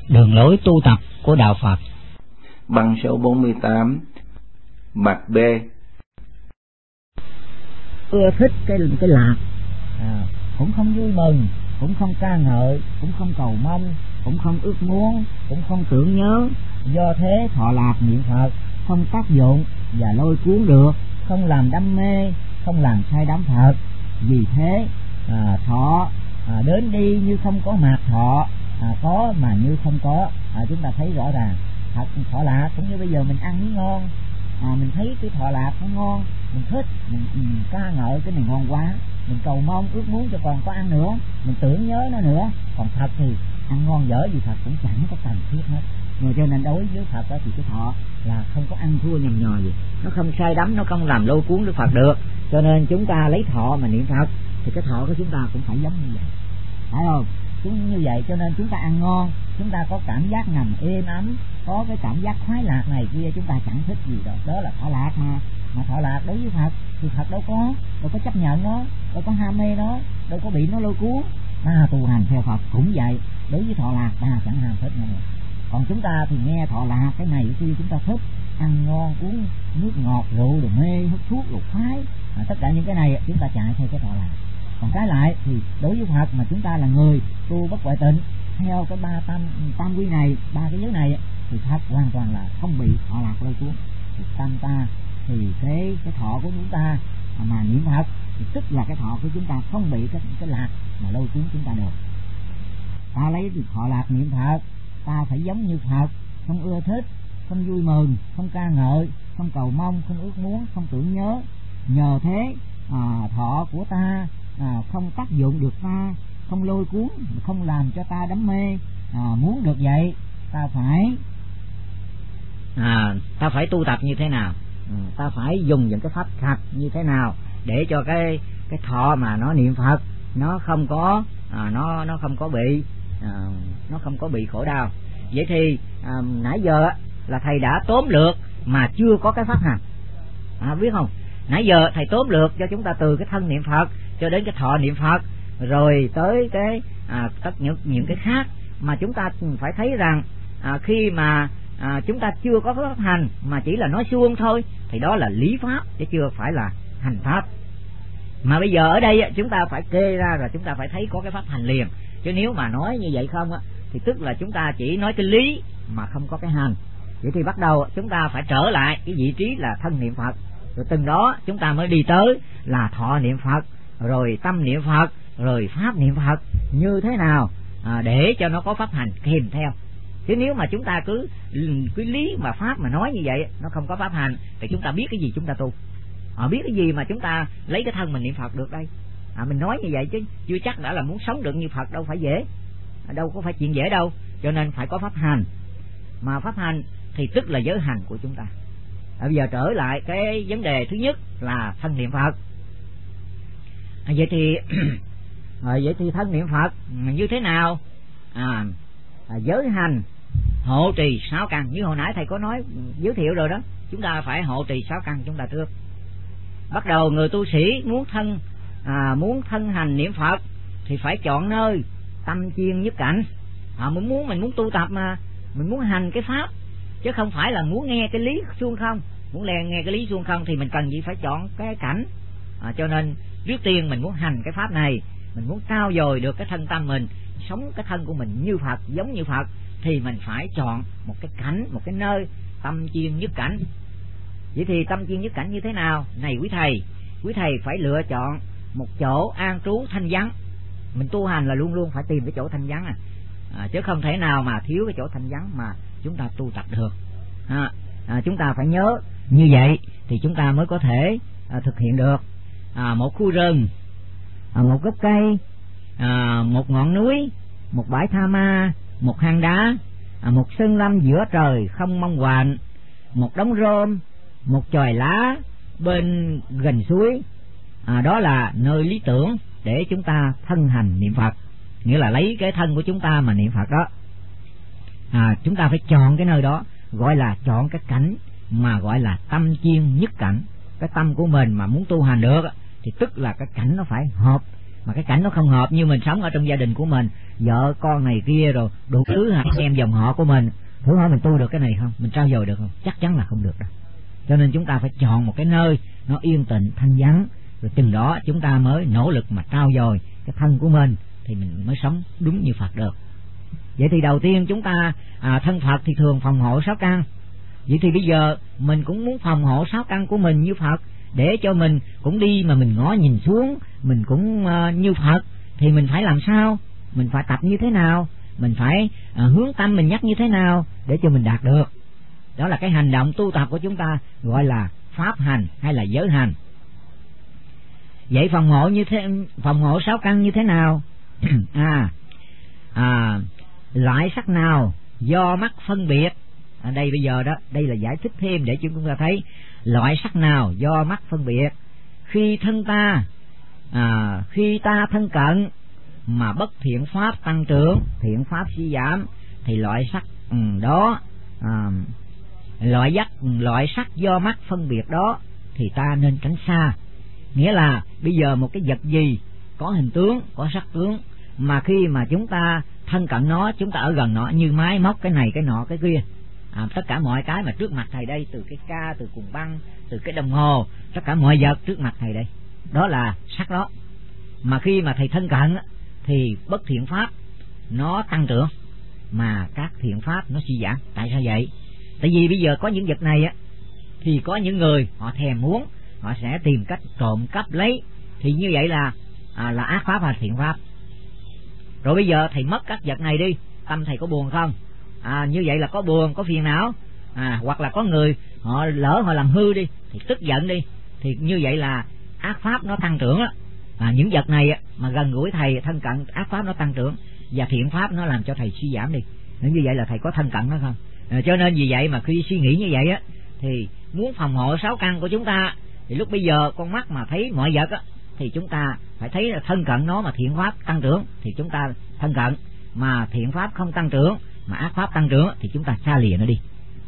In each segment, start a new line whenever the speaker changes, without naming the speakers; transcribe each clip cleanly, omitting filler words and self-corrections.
đường lối tu tập của đạo Phật.
Bằng số 48, mặt B.
Ưa thích cái lạc, cũng không vui mừng, cũng không ca ngợi, cũng không cầu mong, cũng không ước muốn, cũng không tưởng nhớ. Do thế thọ lạc niệm Phật không tác dụng và lôi cuốn được, không làm đam mê, không làm say đắm Phật. Vì thế thọ đến đi như không có mặt, thọ có mà như không có. Chúng ta thấy rõ ràng thật thọ lạc cũng như bây giờ mình ăn miếng ngon, mình thấy cái thọ lạc nó ngon, mình thích, mình ca ngợi cái này ngon quá, mình cầu mong ước muốn cho còn có ăn nữa, mình tưởng nhớ nó nữa. Còn Phật thì ăn ngon dở gì Phật cũng chẳng có cần thiết hết. Mà cho nên đối với Phật đó thì cái thọ là không có ăn thua nhầm nhò gì, nó không say đắm, nó không làm lôi cuốn Đức Phật được. Cho nên chúng ta lấy thọ mà niệm Phật thì cái thọ của chúng ta cũng phải giống như vậy, phải không? Cũng như vậy, cho nên chúng ta ăn ngon, chúng ta có cảm giác nằm êm ấm, có cái cảm giác khoái lạc này kia, chúng ta chẳng thích gì đâu, đó là thọ lạc mà. Mà thọ lạc đối với Phật thì Phật đâu có chấp nhận nó, đâu có ham mê nó, đâu có bị nó lôi cuốn. Mà tu hành theo Phật cũng vậy, đối với thọ lạc ta chẳng ham thích nữa. Còn chúng ta thì nghe thọ lạc cái này khi chúng ta thích, ăn ngon, uống nước ngọt, rượu rồi mê, hút thuốc rồi khoái, tất cả những cái này chúng ta chạy theo cái thọ lạc. Còn trái lại thì đối với Phật mà chúng ta là người tu bất ngoại tịnh theo cái tam quy này, ba cái giới này, thì Phật hoàn toàn là không bị thọ lạc lôi cuốn. Thì tâm ta thì cái thọ của chúng ta mà niệm Phật thì tức là cái thọ của chúng ta không bị cái lạc mà lôi cuốn chúng ta được. Ta lấy thọ lạc niệm Phật, ta phải giống như Phật, không ưa thích, không vui mừng, không ca ngợi, không cầu mong, không ước muốn, không tưởng nhớ. Nhờ thế thọ của ta không tác dụng được ta, không lôi cuốn, không làm cho ta đắm mê. Muốn được vậy ta phải tu tập như thế nào? Ta phải dùng những cái pháp thật như thế nào để cho cái thọ mà nó niệm Phật nó không có nó không có bị khổ đau. Vậy thì nãy giờ là thầy đã tóm lược mà chưa có cái pháp hành, biết không? Nãy giờ thầy tóm lược cho chúng ta từ cái thân niệm Phật cho đến cái thọ niệm Phật, rồi tới cái tất những cái khác mà chúng ta phải thấy rằng khi mà chúng ta chưa có pháp hành mà chỉ là nói suông thôi thì đó là lý pháp chứ chưa phải là hành pháp. Mà bây giờ ở đây chúng ta phải kê ra rồi chúng ta phải thấy có cái pháp hành liền, chứ nếu mà nói như vậy không thì tức là chúng ta chỉ nói cái lý mà không có cái hành. Vậy thì bắt đầu chúng ta phải trở lại cái vị trí là thân niệm Phật, rồi từng đó chúng ta mới đi tới là thọ niệm Phật, rồi tâm niệm Phật, rồi pháp niệm Phật như thế nào để cho nó có pháp hành kèm theo. Chứ nếu mà chúng ta cứ lý mà pháp mà nói như vậy, nó không có pháp hành thì chúng ta biết cái gì chúng ta tu, biết cái gì mà chúng ta lấy cái thân mình niệm Phật được đây. Mình nói như vậy chứ chưa chắc đã là muốn sống được như Phật, đâu phải dễ, đâu có phải chuyện dễ đâu. Cho nên phải có pháp hành, mà pháp hành thì tức là giới hành của chúng ta. Bây giờ trở lại cái vấn đề thứ nhất là thân niệm Phật. Vậy thì thân niệm Phật như thế nào? Giới hành hộ trì 6 căn, như hồi nãy thầy có nói giới thiệu rồi đó. Chúng ta phải hộ trì 6 căn chúng ta trước. Bắt đầu người tu sĩ muốn thân hành niệm Phật thì phải chọn nơi tâm chuyên nhất cảnh. Mình muốn tu tập mà mình muốn hành cái pháp, chứ không phải là muốn nghe cái lý suông không. Muốn nghe cái lý suông không thì mình cần gì phải chọn cái cảnh. Cho nên trước tiên mình muốn hành cái pháp này, mình muốn trau dồi được cái thân tâm mình, sống cái thân của mình như Phật, giống như Phật, thì mình phải chọn một cái cảnh, một cái nơi tâm chuyên nhất cảnh. Vậy thì tâm chuyên nhất cảnh như thế nào? Này quý thầy phải lựa chọn một chỗ an trú thanh vắng. Mình tu hành là luôn luôn phải tìm cái chỗ thanh vắng chứ không thể nào mà thiếu cái chỗ thanh vắng mà chúng ta tu tập được. Chúng ta phải nhớ như vậy thì chúng ta mới có thể thực hiện được. Một khu rừng, một gốc cây, một ngọn núi, một bãi tha ma, một hang đá, một sơn lâm giữa trời không mong quạnh, một đống rơm, một chòi lá bên gần suối, đó là nơi lý tưởng để chúng ta thân hành niệm Phật. Nghĩa là lấy cái thân của chúng ta mà niệm Phật đó. Chúng ta phải chọn cái nơi đó, gọi là chọn cái cảnh mà gọi là tâm chuyên nhất cảnh. Cái tâm của mình mà muốn tu hành được thì tức là cái cảnh nó phải hợp mà cái cảnh nó không hợp, như mình sống ở trong gia đình của mình, vợ con này kia rồi đủ thứ anh em dòng họ của mình, thử hỏi mình tu được cái này không, mình trau dồi được không? Chắc chắn là không được đâu. Cho nên chúng ta phải chọn một cái nơi nó yên tĩnh thanh vắng, rồi chừng đó chúng ta mới nỗ lực mà trau dồi cái thân của mình, thì mình mới sống đúng như Phật được. Vậy thì đầu tiên chúng ta thân Phật thì thường phòng hộ 6 căn. Vậy thì bây giờ mình cũng muốn phòng hộ 6 căn của mình như Phật, để cho mình cũng đi mà mình ngó nhìn xuống mình cũng như Phật, thì mình phải làm sao, mình phải tập như thế nào, mình phải hướng tâm mình nhắc như thế nào để cho mình đạt được. Đó là cái hành động tu tập của chúng ta, gọi là pháp hành hay là giới hành. Vậy phòng hộ 6 căn như thế nào? Loại sắc nào do mắt phân biệt? Ở đây bây giờ đó, đây là giải thích thêm để chúng ta thấy loại sắc nào do mắt phân biệt. Khi ta thân cận mà bất thiện pháp tăng trưởng, thiện pháp suy giảm, thì loại sắc đó, loại sắc do mắt phân biệt đó thì ta nên tránh xa. Nghĩa là bây giờ một cái vật gì có hình tướng, có sắc tướng, mà khi mà chúng ta thân cận nó, chúng ta ở gần nó, như máy móc cái này cái nọ cái kia, tất cả mọi cái mà trước mặt thầy đây, từ cái ca, từ cuồng băng, từ cái đồng hồ, tất cả mọi vật trước mặt thầy đây, đó là sắc đó. Mà khi mà thầy thân cận thì bất thiện pháp nó tăng trưởng, mà các thiện pháp nó suy giảm. Tại sao vậy? Tại vì bây giờ có những vật này thì có những người họ thèm muốn, họ sẽ tìm cách trộm cắp lấy, thì như vậy là ác pháp hay thiện pháp. Rồi bây giờ thầy mất các vật này đi, tâm thầy có buồn không? Như vậy là có buồn, có phiền não. Hoặc là có người họ lỡ họ làm hư đi, thì tức giận đi, thì như vậy là ác pháp nó tăng trưởng đó. Những vật này mà gần gũi thầy, thân cận, ác pháp nó tăng trưởng, và thiện pháp nó làm cho thầy suy giảm đi. Nếu như vậy là thầy có thân cận nó không? Cho nên vì vậy mà khi suy nghĩ như vậy thì muốn phòng hộ 6 căn của chúng ta, thì lúc bây giờ con mắt mà thấy mọi vật thì chúng ta phải thấy là thân cận nó, mà thiện pháp tăng trưởng thì chúng ta thân cận, mà thiện pháp không tăng trưởng mà ác pháp tăng trưởng thì chúng ta xa lìa nó đi.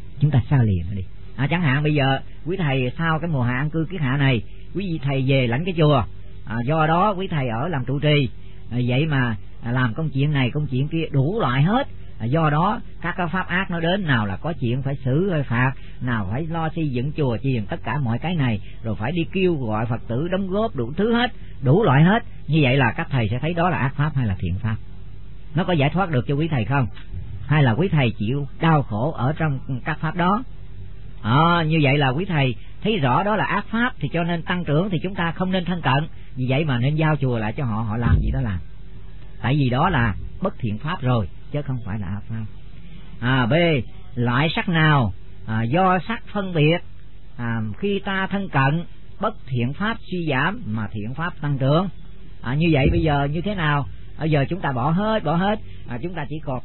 Chẳng hạn bây giờ quý thầy sau cái mùa hạ an cư kiết hạ này, quý vị thầy về lãnh cái chùa, do đó quý thầy ở làm trụ trì, vậy mà làm công chuyện này công chuyện kia đủ loại hết. Do đó các cái pháp ác nó đến, nào là có chuyện phải xử hay phạt, nào phải lo xây dựng chùa chiền, tất cả mọi cái này, rồi phải đi kêu gọi Phật tử đóng góp đủ thứ hết, đủ loại hết. Như vậy là các thầy sẽ thấy đó là ác pháp hay là thiện pháp. Nó có giải thoát được cho quý thầy không? Hay là quý thầy chịu đau khổ ở trong các pháp đó? Như vậy là quý thầy thấy rõ đó là ác pháp, thì cho nên tăng trưởng thì chúng ta không nên thân cận. Vì vậy mà nên giao chùa lại cho họ, họ làm gì đó làm. Tại vì đó là bất thiện pháp rồi, chứ không phải là ác pháp. B. Loại sắc nào do sắc phân biệt, khi ta thân cận bất thiện pháp suy giảm mà thiện pháp tăng trưởng. Như vậy bây giờ như thế nào? Bây giờ chúng ta bỏ hết, chúng ta chỉ còn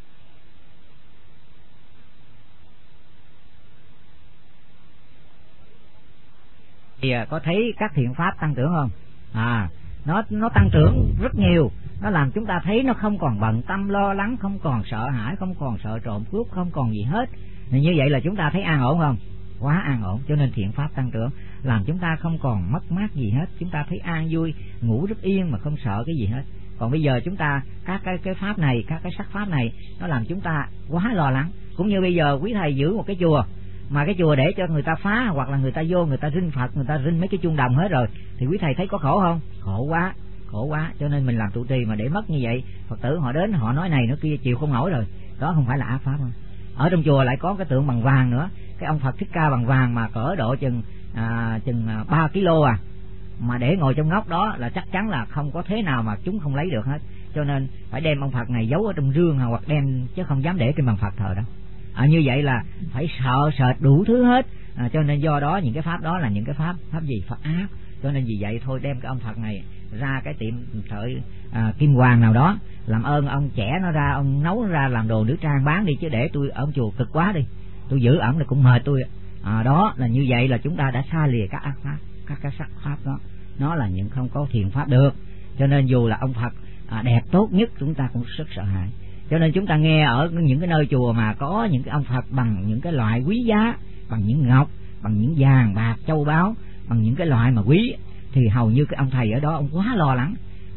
thì có thấy các thiện pháp tăng trưởng không? Nó tăng trưởng rất nhiều. Nó làm chúng ta thấy nó không còn bận tâm lo lắng, không còn sợ hãi, không còn sợ trộm cướp, không còn gì hết. Như vậy là chúng ta thấy an ổn không? Quá an ổn. Cho nên thiện pháp tăng trưởng làm chúng ta không còn mất mát gì hết, chúng ta thấy an vui, ngủ rất yên mà không sợ cái gì hết. Còn bây giờ chúng ta các cái pháp này, các cái sắc pháp này, nó làm chúng ta quá lo lắng. Cũng như bây giờ quý thầy giữ một cái chùa, mà cái chùa để cho người ta phá, hoặc là người ta vô người ta rinh Phật, người ta rinh mấy cái chuông đồng hết rồi, thì quý thầy thấy có khổ không? Khổ quá. Cho nên mình làm trụ trì mà để mất như vậy, Phật tử họ đến họ nói này nói kia chịu không nổi rồi. Đó không phải là ác pháp không? Ở trong chùa lại có cái tượng bằng vàng nữa, cái ông Phật Thích Ca bằng vàng mà cỡ độ chừng 3 kg mà để ngồi trong ngóc đó là chắc chắn là không có thế nào mà chúng không lấy được hết. Cho nên phải đem ông Phật này giấu ở trong rương hoặc đem, chứ không dám để trên bàn Phật thờ đó. Như vậy là phải sợ sệt đủ thứ hết. Cho nên do đó những cái pháp đó là những cái pháp gì? Pháp ác. Cho nên vì vậy thôi đem cái ông Phật này ra cái tiệm thợ kim hoàng nào đó, làm ơn ông chẻ nó ra, ông nấu nó ra làm đồ nữ trang bán đi, chứ để tôi ở chùa cực quá đi, tôi giữ ẩm thì cũng mệt tôi. Đó là như vậy là chúng ta đã xa lìa các ác pháp, các cái sắc pháp đó, nó là những không có thiện pháp được. Cho nên dù là ông Phật đẹp tốt nhất chúng ta cũng rất sợ hãi. Cho nên chúng ta nghe ở những cái nơi chùa mà có những cái ông Phật bằng những cái loại quý giá, bằng những ngọc, bằng những vàng bạc châu báu, bằng những cái loại mà quý, thì hầu như cái ông thầy ở đó ông quá lo lắng,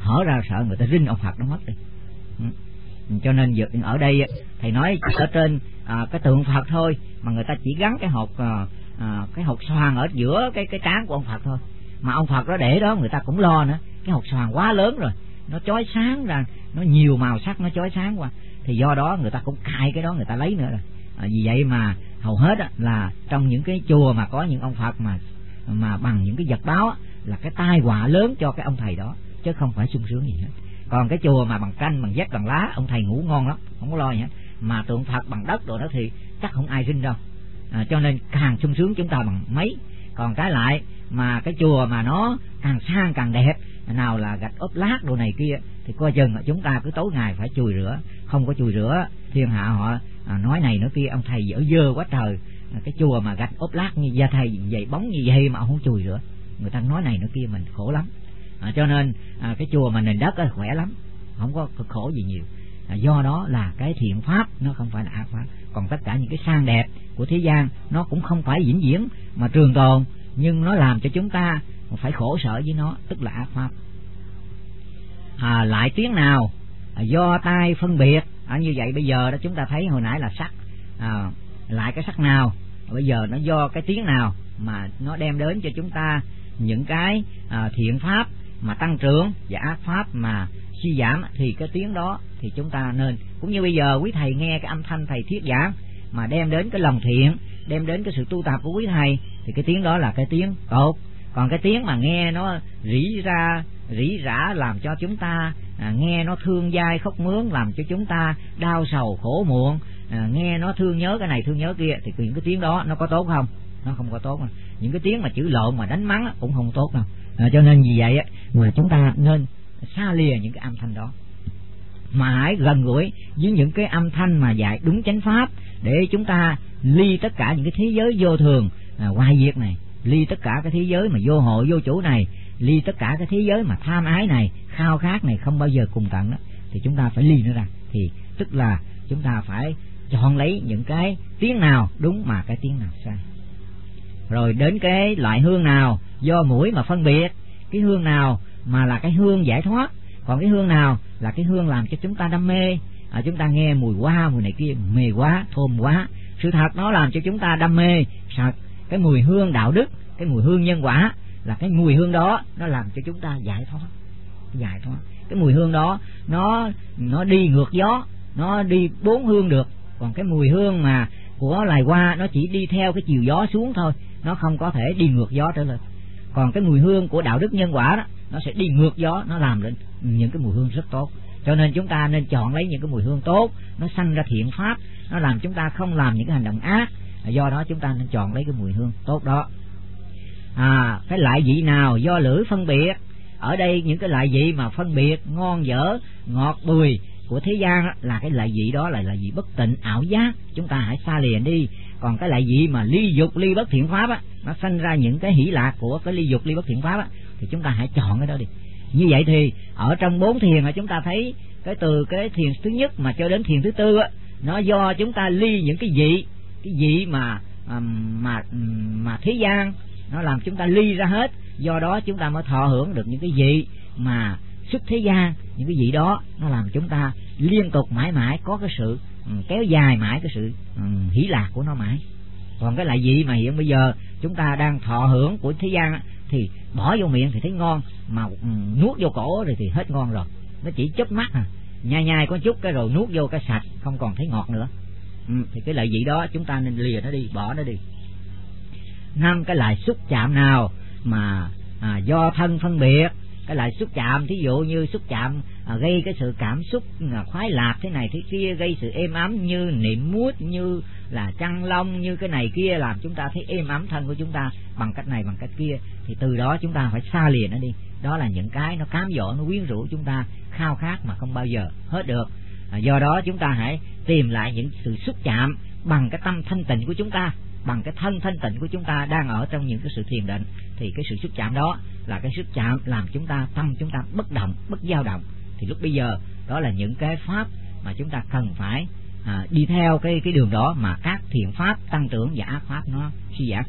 hở ra sợ người ta rinh ông Phật nó mất đi. Cho nên ở đây thầy nói ở trên cái tượng Phật thôi mà người ta chỉ gắn cái hột xoàn ở giữa cái trán của ông Phật thôi, mà ông Phật đó để đó người ta cũng lo nữa, cái hột xoàn quá lớn rồi, nó chói sáng ra, nó nhiều màu sắc, nó chói sáng quá, thì do đó người ta cũng cài cái đó người ta lấy nữa rồi. Vì vậy mà hầu hết là trong những cái chùa mà có những ông Phật mà bằng những cái vật báo là cái tai họa lớn cho cái ông thầy đó, chứ không phải sung sướng gì hết. Còn cái chùa mà bằng tranh, bằng vách, bằng lá, ông thầy ngủ ngon lắm, không có lo gì hết. Mà tượng Phật bằng đất rồi đó thì chắc không ai rinh đâu. Cho nên càng sung sướng chúng ta bằng mấy. Còn cái lại mà cái chùa mà nó càng sang càng đẹp, nào là gạch ốp lát đồ này kia, thì coi chừng chúng ta cứ tối ngày phải chùi rửa. Không có chùi rửa thiên hạ họ nói này nói kia, ông thầy dở dơ quá trời. Cái chùa mà gạch ốp lát như da thầy vậy, bóng như vậy mà ông không chùi rửa, người ta nói này nói kia mình khổ lắm. Cho nên cái chùa mà nền đất khỏe lắm, không có cực khổ gì nhiều. Do đó là cái thiện pháp nó không phải là ác pháp. Còn tất cả những cái sang đẹp của thế gian nó cũng không phải vĩnh viễn mà trường tồn, nhưng nó làm cho chúng ta phải khổ sở với nó, tức là ác pháp. Lại tiếng nào do tai phân biệt, như vậy bây giờ đó chúng ta thấy hồi nãy là sắc, lại cái sắc nào bây giờ nó do cái tiếng nào mà nó đem đến cho chúng ta những cái thiện pháp mà tăng trưởng và ác pháp mà suy giảm, thì cái tiếng đó thì chúng ta nên, cũng như bây giờ quý thầy nghe cái âm thanh thầy thuyết giảng mà đem đến cái lòng thiện, đem đến cái sự tu tập của quý thầy, thì cái tiếng đó là cái tiếng tốt. Còn cái tiếng mà nghe nó rỉ rả làm cho chúng ta nghe nó thương dai khóc mướn, làm cho chúng ta đau sầu khổ muộn, nghe nó thương nhớ cái này thương nhớ kia, thì những cái tiếng đó nó có tốt không? Nó không có tốt. Những cái tiếng mà chửi lộn mà đánh mắng cũng không tốt đâu. Cho nên vì vậy mà chúng ta nên xa lìa những cái âm thanh đó, mà hãy gần gũi với những cái âm thanh mà dạy đúng chánh pháp, để chúng ta ly tất cả những cái thế giới vô thường hoại diệt này, ly tất cả cái thế giới mà vô hộ vô chủ này, ly tất cả cái thế giới mà tham ái này, khao khát này không bao giờ cùng tận đó, thì chúng ta phải ly nó ra. Thì tức là chúng ta phải chọn lấy những cái tiếng nào đúng mà cái tiếng nào sai. Rồi đến cái loại hương nào do mũi mà phân biệt, cái hương nào mà là cái hương giải thoát, còn cái hương nào là cái hương làm cho chúng ta đam mê. Chúng ta nghe mùi hoa mùi này kia mê quá, thơm quá, sự thật nó làm cho chúng ta đam mê. Thật cái mùi hương đạo đức, cái mùi hương nhân quả là cái mùi hương đó nó làm cho chúng ta giải thoát. Cái mùi hương đó nó đi ngược gió, nó đi bốn hương được. Còn cái mùi hương mà của loài hoa nó chỉ đi theo cái chiều gió xuống thôi, nó không có thể đi ngược gió trở lên. Còn cái mùi hương của đạo đức nhân quả đó, nó sẽ đi ngược gió, nó làm lên những cái mùi hương rất tốt. Cho nên chúng ta nên chọn lấy những cái mùi hương tốt, nó sanh ra thiện pháp, nó làm chúng ta không làm những cái hành động ác. Do đó chúng ta nên chọn lấy cái mùi hương tốt đó. Cái loại vị nào do lưỡi phân biệt, ở đây những cái loại vị mà phân biệt ngon dở ngọt bùi của thế gian là cái loại vị đó là vị bất tịnh ảo giác, chúng ta hãy xa lìa đi. Còn cái loại vị mà ly dục ly bất thiện pháp nó sanh ra những cái hỷ lạc của cái ly dục ly bất thiện pháp thì chúng ta hãy chọn cái đó đi. Như vậy thì ở trong 4 thiền mà chúng ta thấy cái từ cái thiền thứ nhất mà cho đến thiền thứ tư nó do chúng ta ly những cái vị mà thế gian, nó làm chúng ta ly ra hết. Do đó chúng ta mới thọ hưởng được những cái vị mà xuất thế gian. Những cái vị đó nó làm chúng ta liên tục mãi mãi có cái sự kéo dài mãi cái sự hỷ lạc của nó mãi. Còn cái loại vị mà hiện bây giờ chúng ta đang thọ hưởng của thế gian thì bỏ vô miệng thì thấy ngon, mà nuốt vô cổ rồi thì hết ngon rồi, nó chỉ chớp mắt nhai có chút cái rồi nuốt vô cái sạch, không còn thấy ngọt nữa. Thì cái loại vị đó chúng ta nên lìa nó đi, bỏ nó đi. 5. Cái loại xúc chạm nào mà do thân phân biệt, cái loại xúc chạm thí dụ như xúc chạm gây cái sự cảm xúc khoái lạc thế này thế kia, gây sự êm ấm như niệm mút, như là chăn lông, như cái này kia, làm chúng ta thấy êm ấm thân của chúng ta bằng cách này bằng cách kia, thì từ đó chúng ta phải xa lìa nó đi. Đó là những cái nó cám dỗ, nó quyến rũ chúng ta khao khát mà không bao giờ hết được. Do đó chúng ta hãy tìm lại những sự xúc chạm bằng cái tâm thanh tịnh của chúng ta, bằng cái thân thanh tịnh của chúng ta đang ở trong những cái sự thiền định. Thì cái sự xúc chạm đó là cái xúc chạm làm chúng ta tâm chúng ta bất động, bất dao động. Thì lúc bây giờ đó là những cái pháp mà chúng ta cần phải đi theo cái đường đó mà các thiện pháp tăng trưởng và ác pháp nó suy giảm.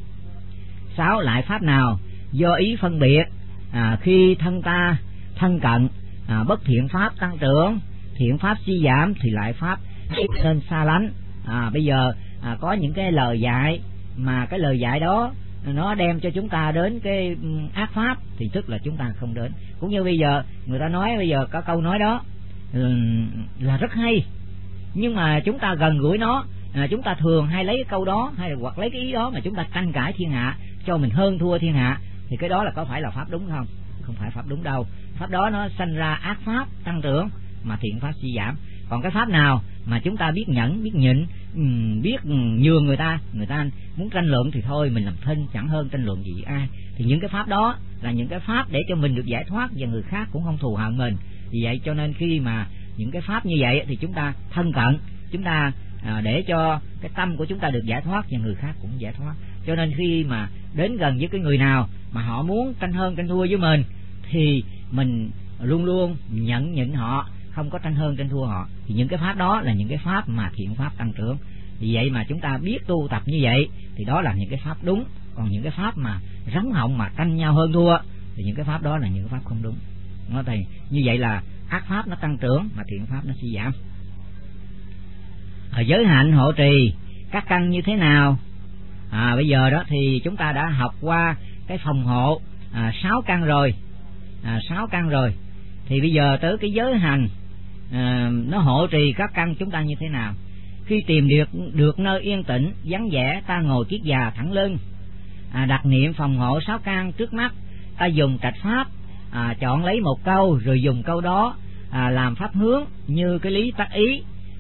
6. Lại pháp nào do ý phân biệt, khi thân ta thân cận bất thiện pháp tăng trưởng, thiện pháp suy giảm thì lại pháp nên xa lánh. Bây giờ có những cái lời dạy mà cái lời dạy đó nó đem cho chúng ta đến cái ác pháp thì tức là chúng ta không đến. Cũng như bây giờ người ta nói, bây giờ có câu nói đó là rất hay, nhưng mà chúng ta gần gũi nó, chúng ta thường hay lấy cái câu đó hay là hoặc lấy cái ý đó mà chúng ta tranh cãi thiên hạ, cho mình hơn thua thiên hạ, thì cái đó là có phải là pháp đúng không? Không phải pháp đúng đâu. Pháp đó nó sanh ra ác pháp tăng trưởng, mà thiện pháp suy giảm. Còn cái pháp nào mà chúng ta biết nhẫn, biết nhịn, biết nhường người ta muốn tranh luận thì thôi mình làm thinh, chẳng hơn tranh luận gì ai, thì những cái pháp đó là những cái pháp để cho mình được giải thoát và người khác cũng không thù hận mình. Vì vậy cho nên khi mà những cái pháp như vậy thì chúng ta thân cận, chúng ta để cho cái tâm của chúng ta được giải thoát và người khác cũng giải thoát. Cho nên khi mà đến gần với cái người nào mà họ muốn tranh hơn tranh thua với mình thì mình luôn luôn nhẫn nhịn họ, không có tranh hơn tranh thua họ, thì những cái pháp đó là những cái pháp mà thiện pháp tăng trưởng. Vì vậy mà chúng ta biết tu tập như vậy thì đó là những cái pháp đúng. Còn những cái pháp mà rắn họng mà tranh nhau hơn thua thì những cái pháp đó là những cái pháp không đúng. Nó thì như vậy là ác pháp nó tăng trưởng mà thiện pháp nó suy giảm. Giới hạnh hộ trì các căn như thế nào? Bây giờ đó thì chúng ta đã học qua cái phòng hộ 6 căn rồi, 6 căn rồi. Thì bây giờ tới cái giới hành nó hộ trì các căn chúng ta như thế nào? Khi tìm được nơi yên tĩnh vắng vẻ, ta ngồi kiết già thẳng lưng, đặt niệm phòng hộ 6 căn trước mắt. Ta dùng trạch pháp, chọn lấy một câu rồi dùng câu đó làm pháp hướng như cái lý tác ý.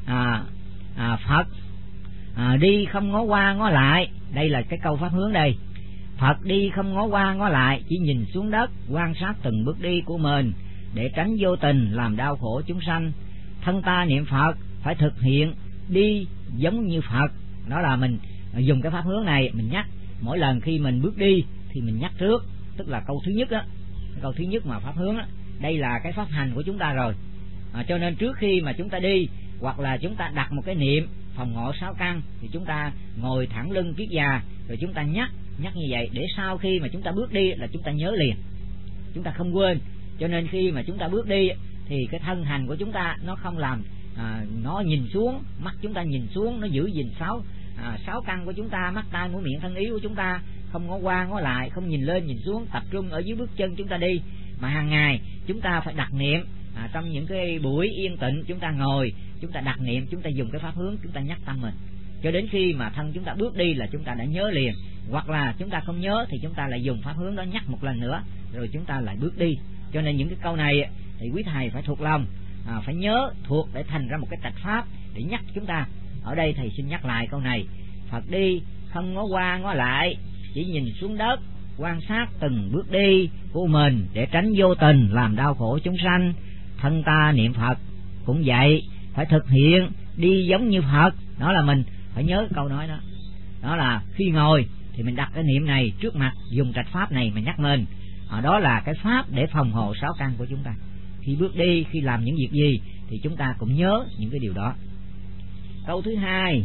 Phật đi không ngó qua ngó lại, đây là cái câu pháp hướng đây. Phật đi không ngó qua ngó lại, chỉ nhìn xuống đất quan sát từng bước đi của mình để tránh vô tình làm đau khổ chúng sanh. Thân ta niệm Phật phải thực hiện đi giống như Phật. Đó là mình dùng cái pháp hướng này, mình nhắc mỗi lần khi mình bước đi thì mình nhắc trước, tức là câu thứ nhất á, câu thứ nhất mà pháp hướng á, đây là cái pháp hành của chúng ta rồi. Cho nên trước khi mà chúng ta đi hoặc là chúng ta đặt một cái niệm phòng hộ 6 căn thì chúng ta ngồi thẳng lưng kiết già, rồi chúng ta nhắc như vậy để sau khi mà chúng ta bước đi là chúng ta nhớ liền, chúng ta không quên. Cho nên khi mà chúng ta bước đi thì cái thân hành của chúng ta nó không làm nó nhìn xuống, mắt chúng ta nhìn xuống, nó giữ gìn 6 căn của chúng ta, mắt tai mũi miệng thân ý của chúng ta không ngó qua ngó lại, không nhìn lên nhìn xuống, tập trung ở dưới bước chân chúng ta đi. Mà hàng ngày chúng ta phải đặt niệm, trong những cái buổi yên tĩnh chúng ta ngồi, chúng ta đặt niệm, chúng ta dùng cái pháp hướng, chúng ta nhắc tâm mình cho đến khi mà thân chúng ta bước đi là chúng ta đã nhớ liền. Hoặc là chúng ta không nhớ thì chúng ta lại dùng pháp hướng đó nhắc một lần nữa rồi chúng ta lại bước đi. Cho nên những cái câu này thì quý thầy phải thuộc lòng, phải nhớ thuộc để thành ra một cái trạch pháp để nhắc chúng ta. Ở đây thầy xin nhắc lại câu này: Phật đi không ngó qua ngó lại, chỉ nhìn xuống đất quan sát từng bước đi của mình để tránh vô tình làm đau khổ chúng sanh. Thân ta niệm Phật cũng vậy, phải thực hiện đi giống như Phật. Đó là mình phải nhớ câu nói đó. Đó là khi ngồi thì mình đặt cái niệm này trước mặt, dùng trạch pháp này mà nhắc mình. Đó là cái pháp để phòng hộ 6 căn của chúng ta. Khi bước đi, khi làm những việc gì thì chúng ta cũng nhớ những cái điều đó. Câu thứ hai: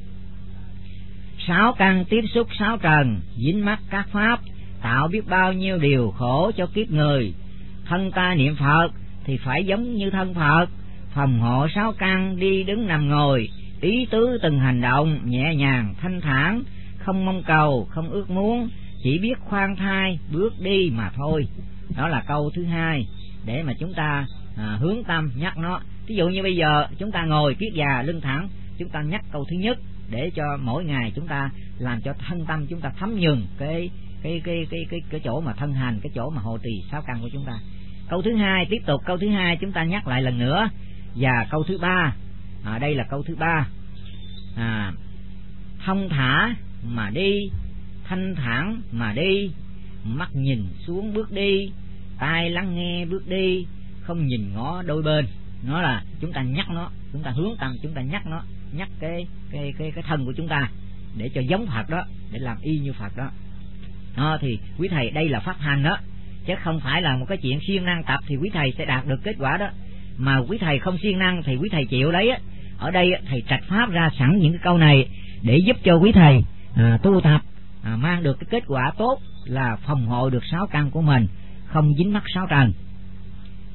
6 căn tiếp xúc 6 trần, dính mắc các pháp, tạo biết bao nhiêu điều khổ cho kiếp người. Thân ta niệm Phật thì phải giống như thân Phật, phòng hộ 6 căn đi đứng nằm ngồi, ý tứ từng hành động nhẹ nhàng thanh thản, không mong cầu, không ước muốn, chỉ biết khoan thai bước đi mà thôi. Đó là câu thứ hai để mà chúng ta hướng tâm nhắc nó. Ví dụ như bây giờ chúng ta ngồi kiết già lưng thẳng, chúng ta nhắc câu thứ nhất để cho mỗi ngày chúng ta làm cho thân tâm chúng ta thấm nhuần cái chỗ mà thân hành, cái chỗ mà hộ trì 6 căn của chúng ta. Câu thứ hai, tiếp tục câu thứ hai chúng ta nhắc lại lần nữa. Và câu thứ ba, đây là câu thứ ba: thông thả mà đi, thanh thản mà đi, mắt nhìn xuống bước đi, tai lắng nghe bước đi, không nhìn ngó đôi bên. Nó là chúng ta nhắc nó, chúng ta hướng tâm, chúng ta nhắc nó, nhắc cái thân của chúng ta để cho giống Phật đó, để làm y như Phật đó. Thì quý thầy đây là pháp hành đó, chứ không phải là một cái chuyện siêng năng tập thì quý thầy sẽ đạt được kết quả đó. Mà quý thầy không siêng năng thì quý thầy chịu lấy á. Ở đây thầy trạch pháp ra sẵn những cái câu này để giúp cho quý thầy tu tập mang được cái kết quả tốt là phòng hộ được 6 căn của mình, không dính mắc 6 trần.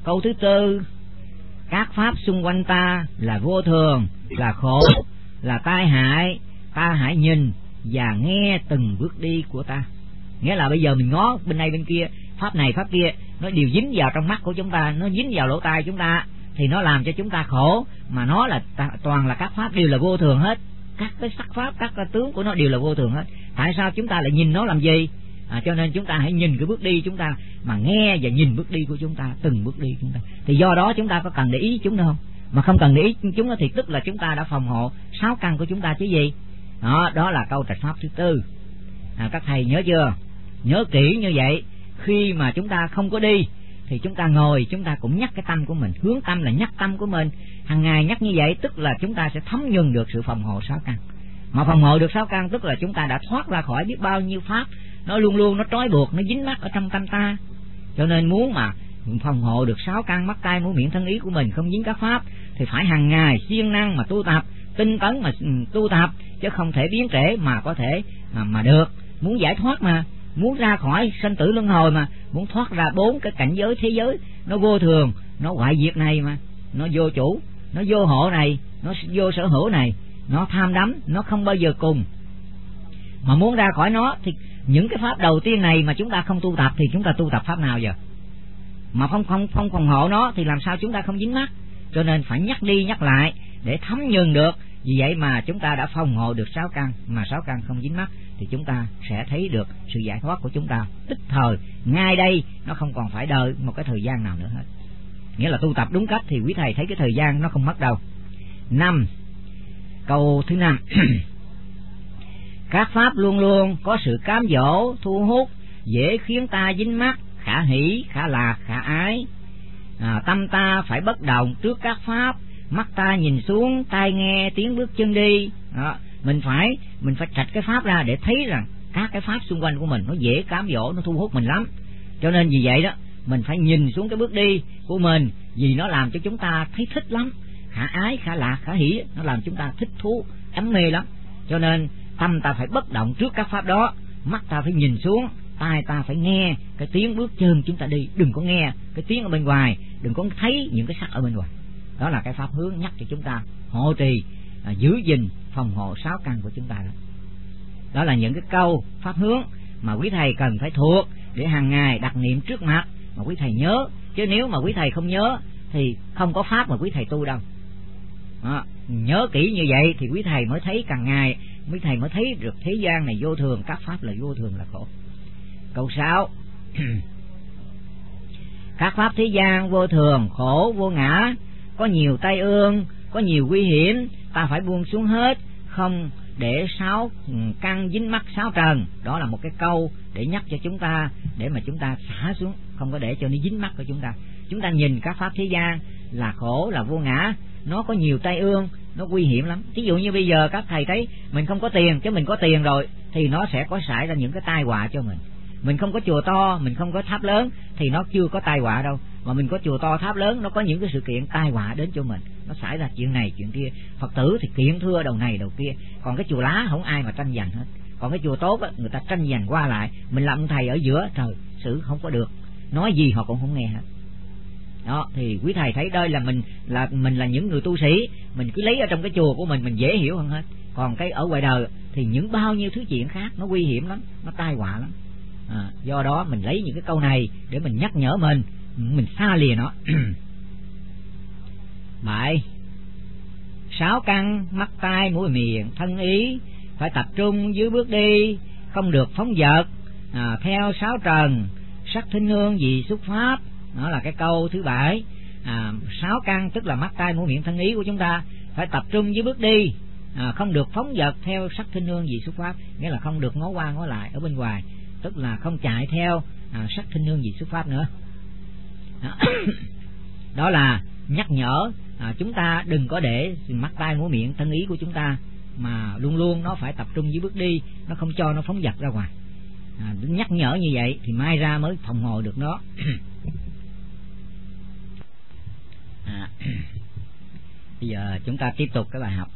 Câu thứ tư, các pháp xung quanh ta là vô thường, là khổ, là tai hại, ta hãy nhìn và nghe từng bước đi của ta. Nghĩa là bây giờ mình ngó bên đây bên kia, pháp này pháp kia, nó đều dính vào trong mắt của chúng ta, nó dính vào lỗ tai chúng ta, thì nó làm cho chúng ta khổ. Mà nó là toàn là các pháp đều là vô thường hết, các cái sắc pháp, các cái tướng của nó đều là vô thường hết. Tại sao chúng ta lại nhìn nó làm gì? Cho nên chúng ta hãy nhìn cái bước đi chúng ta, mà nghe và nhìn bước đi của chúng ta, từng bước đi chúng ta. Thì do đó chúng ta có cần để ý chúng đâu không? Mà không cần để ý chúng đó thì tức là chúng ta đã phòng hộ 6 căn của chúng ta chứ gì. Đó là câu trạch pháp thứ tư. Các thầy nhớ chưa? Nhớ kỹ như vậy. Khi mà chúng ta không có đi thì chúng ta ngồi, chúng ta cũng nhắc cái tâm của mình, hướng tâm là nhắc tâm của mình. Hàng ngày nhắc như vậy tức là chúng ta sẽ thấm nhuần được sự phòng hộ 6 căn. Mà phòng hộ được 6 căn tức là chúng ta đã thoát ra khỏi biết bao nhiêu pháp, nó luôn luôn nó trói buộc, nó dính mắc ở trong tâm ta. Cho nên muốn mà phòng hộ được 6 căn mắt tai mũi miệng thân ý của mình không dính các pháp thì phải hàng ngày siêng năng mà tu tập, tinh tấn mà tu tập, chứ không thể biến trễ mà có thể mà được. Muốn giải thoát mà, muốn ra khỏi sanh tử luân hồi mà, muốn thoát ra 4 cái cảnh giới thế giới nó vô thường, nó hoại diệt này mà, nó vô chủ, nó vô hộ này, nó vô sở hữu này, nó tham đắm, nó không bao giờ cùng. Mà muốn ra khỏi nó thì những cái pháp đầu tiên này mà chúng ta không tu tập thì chúng ta tu tập pháp nào giờ? Mà không phòng hộ nó thì làm sao chúng ta không dính mắc? Cho nên phải nhắc đi nhắc lại để thấm nhuần được. Vì vậy mà chúng ta đã phòng hộ được 6 căn, mà 6 căn không dính mắc thì chúng ta sẽ thấy được sự giải thoát của chúng ta tức thời, ngay đây, nó không còn phải đợi một cái thời gian nào nữa hết. Nghĩa là tu tập đúng cách thì quý thầy thấy cái thời gian nó không mất đâu. 5. Câu thứ 5. Các pháp luôn luôn có sự cám dỗ, thu hút, dễ khiến ta dính mắc, khả hỷ, khả lạc, khả ái. Tâm ta phải bất động trước các pháp, mắt ta nhìn xuống, tai nghe tiếng bước chân đi. Mình phải trạch cái pháp ra để thấy rằng các cái pháp xung quanh của mình nó dễ cám dỗ, nó thu hút mình lắm. Cho nên vì vậy đó, mình phải nhìn xuống cái bước đi của mình, vì nó làm cho chúng ta thấy thích lắm. Khả ái, khả lạc, khả hỷ, nó làm chúng ta thích thú, đắm mê lắm. Cho nên tâm ta phải bất động trước các pháp đó, mắt ta phải nhìn xuống, tai ta phải nghe cái tiếng bước chân chúng ta đi, đừng có nghe cái tiếng ở bên ngoài, đừng có thấy những cái sắc ở bên ngoài. Đó là cái pháp hướng nhắc cho chúng ta hộ trì, giữ gìn phòng hộ 6 căn của chúng ta đó. Đó là những cái câu pháp hướng mà quý thầy cần phải thuộc để hàng ngày đặt niệm trước mặt mà quý thầy nhớ. Chứ nếu mà quý thầy không nhớ thì không có pháp mà quý thầy tu đâu. Nhớ kỹ như vậy thì quý thầy mới thấy càng ngày, quý thầy mới thấy được thế gian này vô thường, các pháp là vô thường là khổ. Câu 6. Các pháp thế gian vô thường, khổ, vô ngã, có nhiều tai ương, có nhiều nguy hiểm, ta phải buông xuống hết, không để 6 căn dính mắc 6 trần. Đó là một cái câu để nhắc cho chúng ta, để mà chúng ta xả xuống, không có để cho nó dính mắc của chúng ta. Chúng ta nhìn các pháp thế gian là khổ, là vô ngã, nó có nhiều tai ương, nó nguy hiểm lắm. Ví dụ như bây giờ các thầy thấy mình không có tiền, chứ mình có tiền rồi thì nó sẽ có xảy ra những cái tai họa cho mình. Mình không có chùa to, mình không có tháp lớn thì nó chưa có tai họa đâu. Mà mình có chùa to tháp lớn, nó có những cái sự kiện tai họa đến cho mình, nó xảy ra chuyện này chuyện kia. Phật tử thì kiện thưa đầu này đầu kia, còn cái chùa lá không ai mà tranh giành hết. Còn cái chùa tốt á, người ta tranh giành qua lại, mình làm thầy ở giữa, trời, xử không có được, nói gì họ cũng không nghe hết. Đó thì quý thầy thấy đây là mình là những người tu sĩ, mình cứ lấy ở trong cái chùa của mình dễ hiểu hơn hết. Còn cái ở ngoài đời thì những bao nhiêu thứ chuyện khác nó nguy hiểm lắm, nó tai họa lắm. Do đó mình lấy những cái câu này để mình nhắc nhở mình xa lìa nó. 7. 6 căn mắt tai mũi miệng thân ý phải tập trung dưới bước đi, không được phóng dật theo 6 trần, sắc thính hương vị xúc pháp. Đó là cái câu thứ 7. 6 căn tức là mắt tai mũi miệng thân ý của chúng ta phải tập trung dưới bước đi, không được phóng dật theo sắc thính hương vị xúc pháp, nghĩa là không được ngó qua ngó lại ở bên ngoài, tức là không chạy theo sắc thính hương vị xúc pháp nữa. Đó là nhắc nhở chúng ta đừng có để mắt tai mũi miệng thân ý của chúng ta mà luôn luôn nó phải tập trung dưới bước đi, nó không cho nó phóng dật ra ngoài. Nhắc nhở như vậy thì mai ra mới phòng hộ được nó. Bây giờ chúng ta tiếp tục cái bài học.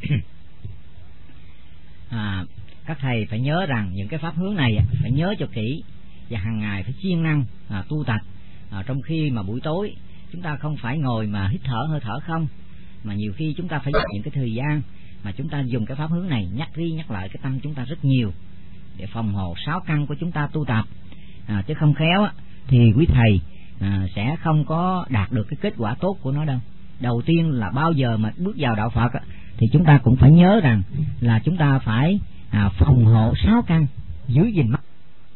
Các thầy phải nhớ rằng những cái pháp hướng này phải nhớ cho kỹ và hàng ngày phải siêng năng tu tập. Trong khi mà buổi tối chúng ta không phải ngồi mà hít thở hơi thở không, mà nhiều khi chúng ta phải dành những cái thời gian mà chúng ta dùng cái pháp hướng này nhắc đi nhắc lại cái tâm chúng ta rất nhiều để phòng hộ sáu căn của chúng ta tu tập. Chứ không khéo thì quý thầy sẽ không có đạt được cái kết quả tốt của nó đâu. Đầu tiên là bao giờ mà bước vào đạo Phật thì chúng ta cũng phải nhớ rằng là chúng ta phải phòng hộ sáu căn, giữ gìn mắt.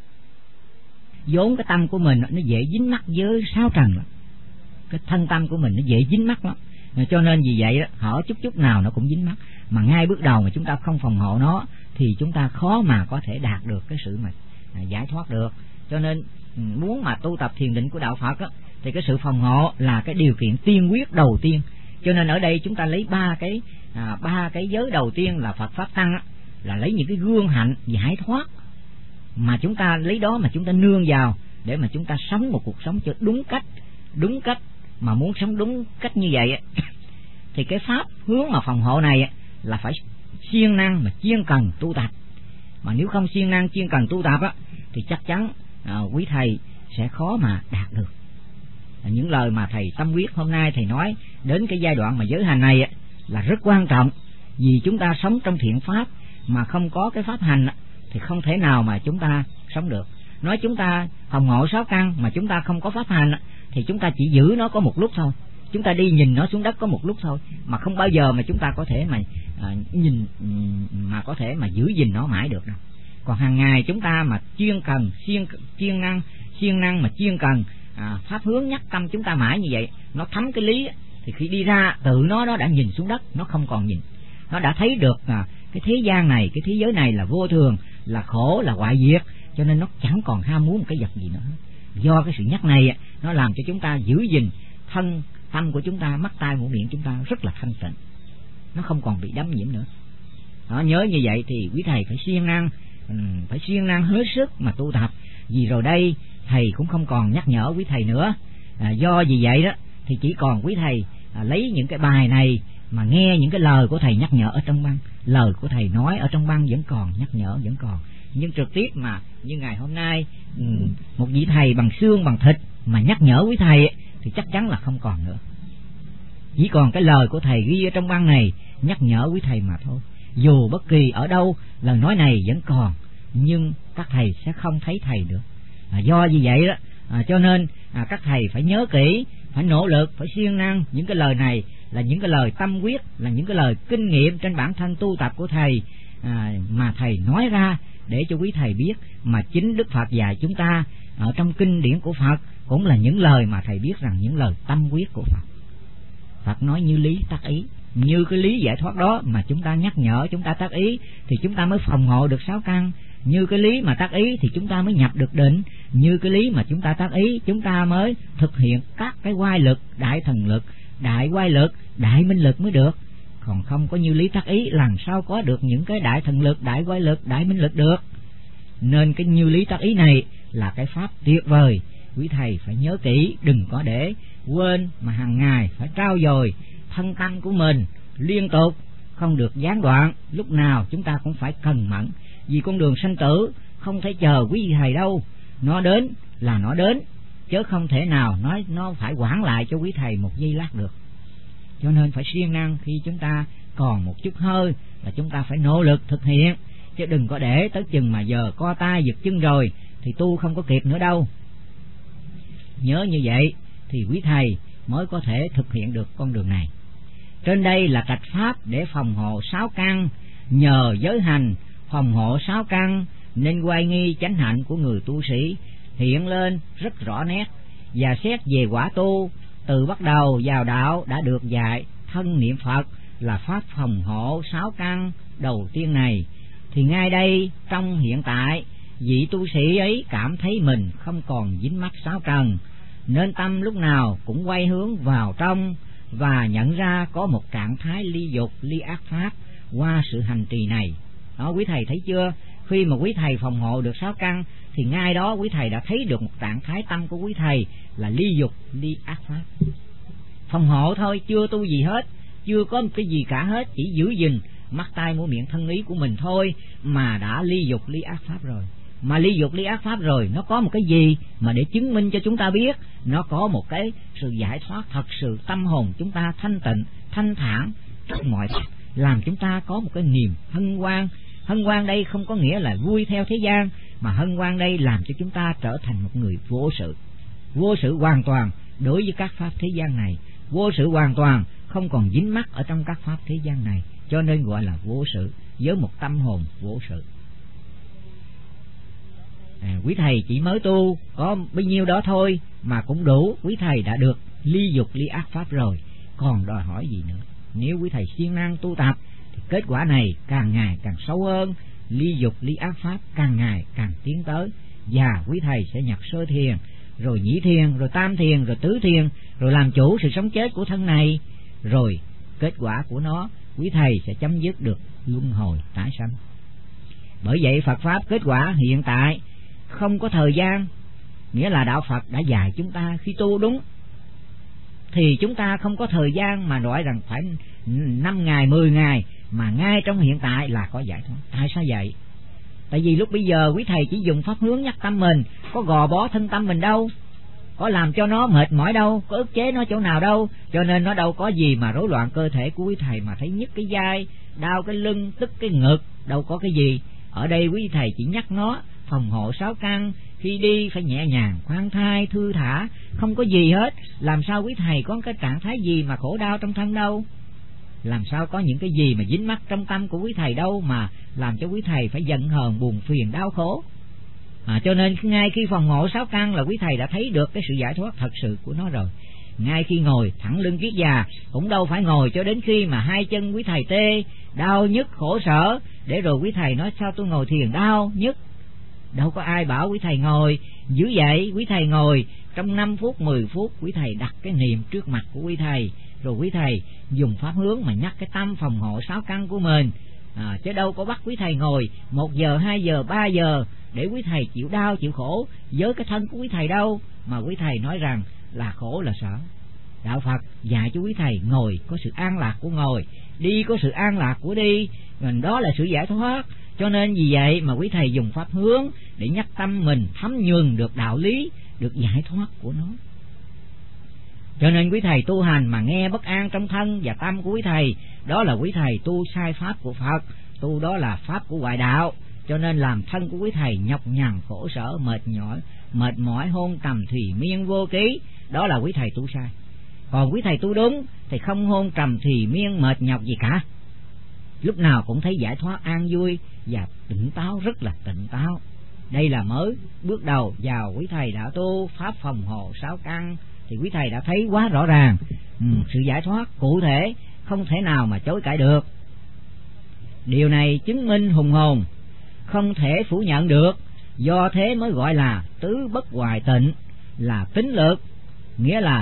Vốn cái tâm của mình nó dễ dính mắc với sáu trần lắm. Cái thân tâm của mình nó dễ dính mắc lắm. Cho nên vì vậy hở chút nào nó cũng dính mắc. Mà ngay bước đầu mà chúng ta không phòng hộ nó thì chúng ta khó mà có thể đạt được cái sự mà giải thoát được. Cho nên muốn mà tu tập thiền định của đạo Phật thì cái sự phòng hộ là cái điều kiện tiên quyết đầu tiên. Cho nên ở đây chúng ta lấy ba cái giới đầu tiên là Phật pháp tăng là lấy những cái gương hạnh giải thoát, mà chúng ta lấy đó mà chúng ta nương vào để mà chúng ta sống một cuộc sống cho đúng cách. Mà muốn sống đúng cách như vậy thì cái pháp hướng mà phòng hộ này là phải siêng năng mà chuyên cần tu tập. Mà nếu không siêng năng chuyên cần tu tập thì chắc chắn quý thầy sẽ khó mà đạt được. Những lời mà thầy Tâm Quyết hôm nay thầy nói đến cái giai đoạn mà giới hành này là rất quan trọng, vì chúng ta sống trong thiện pháp mà không có cái pháp hành thì không thể nào mà chúng ta sống được. Nói chúng ta phòng hộ sáu căn mà chúng ta không có pháp hành thì chúng ta chỉ giữ nó có một lúc thôi, chúng ta đi nhìn nó xuống đất có một lúc thôi, mà không bao giờ mà chúng ta có thể mà nhìn mà có thể mà giữ gìn nó mãi được đâu. Còn hàng ngày chúng ta mà chuyên cần siêng năng mà chuyên cần pháp hướng nhắc tâm chúng ta mãi như vậy, nó thấm cái lý thì khi đi ra tự nó đã nhìn xuống đất, nó không còn nhìn, nó đã thấy được cái thế gian này, cái thế giới này là vô thường, là khổ, là hoại diệt, cho nên nó chẳng còn ham muốn một cái vật gì nữa. Do cái sự nhắc này nó làm cho chúng ta giữ gìn thân tâm của chúng ta, mắt tai mũi miệng chúng ta rất là thanh tịnh, nó không còn bị đắm nhiễm nữa. Đó, nhớ như vậy thì quý thầy phải siêng năng hết sức mà tu tập. Vì rồi đây thầy cũng không còn nhắc nhở quý thầy nữa. Do vì vậy đó thì chỉ còn quý thầy lấy những cái bài này mà nghe những cái lời của thầy nhắc nhở ở trong băng. Lời của thầy nói ở trong băng vẫn còn nhắc nhở, vẫn còn. Nhưng trực tiếp mà như ngày hôm nay một vị thầy bằng xương bằng thịt mà nhắc nhở quý thầy thì chắc chắn là không còn nữa. Chỉ còn cái lời của thầy ghi ở trong băng này nhắc nhở quý thầy mà thôi. Dù bất kỳ ở đâu lời nói này vẫn còn, nhưng các thầy sẽ không thấy thầy được. Do như vậy đó cho nên các thầy phải nhớ kỹ, phải nỗ lực, phải siêng năng. Những cái lời này là những cái lời tâm quyết, là những cái lời kinh nghiệm trên bản thân tu tập của thầy mà thầy nói ra để cho quý thầy biết. Mà chính Đức Phật dạy chúng ta ở trong kinh điển của Phật cũng là những lời mà thầy biết rằng những lời tâm quyết của Phật. Phật nói như lý tác ý, như cái lý giải thoát đó mà chúng ta nhắc nhở, chúng ta tác ý thì chúng ta mới phòng hộ được sáu căn. Như cái lý mà tác ý thì chúng ta mới nhập được định. Như cái lý mà chúng ta tác ý chúng ta mới thực hiện các cái oai lực, đại thần lực, đại oai lực, đại minh lực mới được. Còn không có như lý tác ý làm sao có được những cái đại thần lực, đại oai lực, đại minh lực được. Nên cái như lý tác ý này là cái pháp tuyệt vời. Quý thầy phải nhớ kỹ, đừng có để quên, mà hàng ngày phải trau dồi thân tâm của mình liên tục, không được gián đoạn. Lúc nào chúng ta cũng phải cần mẫn, vì con đường sanh tử không thể chờ quý thầy đâu. Nó đến là nó đến, chứ không thể nào nói nó phải quản lại cho quý thầy một giây lát được. Cho nên phải siêng năng, khi chúng ta còn một chút hơi là chúng ta phải nỗ lực thực hiện, chứ đừng có để tới chừng mà giờ co tay giật chân rồi thì tu không có kịp nữa đâu. Nhớ như vậy thì quý thầy mới có thể thực hiện được con đường này. Trên đây là trạch pháp để phòng hộ sáu căn. Nhờ giới hành phòng hộ sáu căn nên oai nghi chánh hạnh của người tu sĩ hiện lên rất rõ nét. Và xét về quả tu, từ bắt đầu vào đạo đã được dạy thân niệm Phật là pháp phòng hộ sáu căn đầu tiên này, thì ngay đây trong hiện tại vị tu sĩ ấy cảm thấy mình không còn dính mắc sáu trần, nên tâm lúc nào cũng quay hướng vào trong và nhận ra có một trạng thái ly dục, ly ác pháp qua sự hành trì này. Đó, quý thầy thấy chưa? Khi mà quý thầy phòng hộ được sáu căn thì ngay đó quý thầy đã thấy được một trạng thái tâm của quý thầy là ly dục, ly ác pháp. Phòng hộ thôi, chưa tu gì hết, chưa có một cái gì cả hết, chỉ giữ gìn mắt tai mũi miệng thân ý của mình thôi mà đã ly dục, ly ác pháp rồi. Mà ly dục ly ác pháp rồi, nó có một cái gì mà để chứng minh cho chúng ta biết nó có một cái sự giải thoát thật sự, tâm hồn chúng ta thanh tịnh, thanh thản trước mọi pháp, làm chúng ta có một cái niềm hân hoan. Hân hoan đây không có nghĩa là vui theo thế gian, mà hân hoan đây làm cho chúng ta trở thành một người vô sự. Vô sự hoàn toàn đối với các pháp thế gian này, vô sự hoàn toàn, không còn dính mắc ở trong các pháp thế gian này, cho nên gọi là vô sự, với một tâm hồn vô sự. Quý thầy chỉ mới tu có bao nhiêu đó thôi mà cũng đủ, quý thầy đã được ly dục ly ác pháp rồi, còn đòi hỏi gì nữa. Nếu quý thầy siêng năng tu tập thì kết quả này càng ngày càng sâu hơn, ly dục ly ác pháp càng ngày càng tiến tới, và quý thầy sẽ nhập sơ thiền, rồi nhị thiền, rồi tam thiền, rồi tứ thiền, rồi làm chủ sự sống chết của thân này, rồi kết quả của nó quý thầy sẽ chấm dứt được luân hồi tái sanh. Bởi vậy Phật pháp kết quả hiện tại không có thời gian, nghĩa là đạo Phật đã dạy chúng ta khi tu đúng thì chúng ta không có thời gian mà nói rằng phải 5 ngày 10 ngày, mà ngay trong hiện tại là có giải thoát. Tại sao vậy? Tại vì lúc bây giờ quý thầy chỉ dùng pháp hướng nhắc tâm mình, có gò bó thân tâm mình đâu, có làm cho nó mệt mỏi đâu, có ức chế nó chỗ nào đâu, cho nên nó đâu có gì mà rối loạn cơ thể của quý thầy mà thấy nhức cái vai, đau cái lưng, tức cái ngực, đâu có cái gì. Ở đây quý thầy chỉ nhắc nó phòng hộ 6 căn, khi đi phải nhẹ nhàng, khoan thai, thư thả, không có gì hết. Làm sao quý thầy có cái trạng thái gì mà khổ đau trong thân đâu, làm sao có những cái gì mà dính mắc trong tâm của quý thầy đâu mà làm cho quý thầy phải giận hờn, buồn phiền, đau khổ. Cho nên ngay khi phòng hộ 6 căn là quý thầy đã thấy được cái sự giải thoát thật sự của nó rồi. Ngay khi ngồi thẳng lưng kiết già cũng đâu phải ngồi cho đến khi mà 2 chân quý thầy tê, đau nhức, khổ sở, để rồi quý thầy nói sao tôi ngồi thiền đau nhức. Đâu có ai bảo quý thầy ngồi dữ vậy. Quý thầy ngồi trong 5 phút 10 phút quý thầy đặt cái niệm trước mặt của quý thầy, rồi quý thầy dùng pháp hướng mà nhắc cái tâm phòng hộ 6 căn của mình. Chứ đâu có bắt quý thầy ngồi 1 giờ 2 giờ 3 giờ để quý thầy chịu đau chịu khổ với cái thân của quý thầy đâu, mà quý thầy nói rằng là khổ là sợ. Đạo Phật dạy cho quý thầy ngồi có sự an lạc của ngồi, đi có sự an lạc của đi, mình đó là sự giải thoát. Cho nên vì vậy mà quý thầy dùng pháp hướng để nhắc tâm mình thấm nhuần được đạo lý, được giải thoát của nó. Cho nên quý thầy tu hành mà nghe bất an trong thân và tâm của quý thầy, đó là quý thầy tu sai pháp của Phật, tu đó là pháp của ngoại đạo. Cho nên làm thân của quý thầy nhọc nhằn khổ sở, mệt mỏi hôn trầm thùy miên vô ký, đó là quý thầy tu sai. Còn quý thầy tu đúng thì không hôn trầm thùy miên mệt nhọc gì cả, lúc nào cũng thấy giải thoát an vui và tỉnh táo, rất là tỉnh táo. Đây là mới bước đầu vào quý thầy đã tu pháp phòng hộ 6 căn thì quý thầy đã thấy quá rõ ràng sự giải thoát cụ thể, không thể nào mà chối cãi được. Điều này chứng minh hùng hồn, không thể phủ nhận được. Do thế mới gọi là tứ bất hoại tịnh, là tín lực, nghĩa là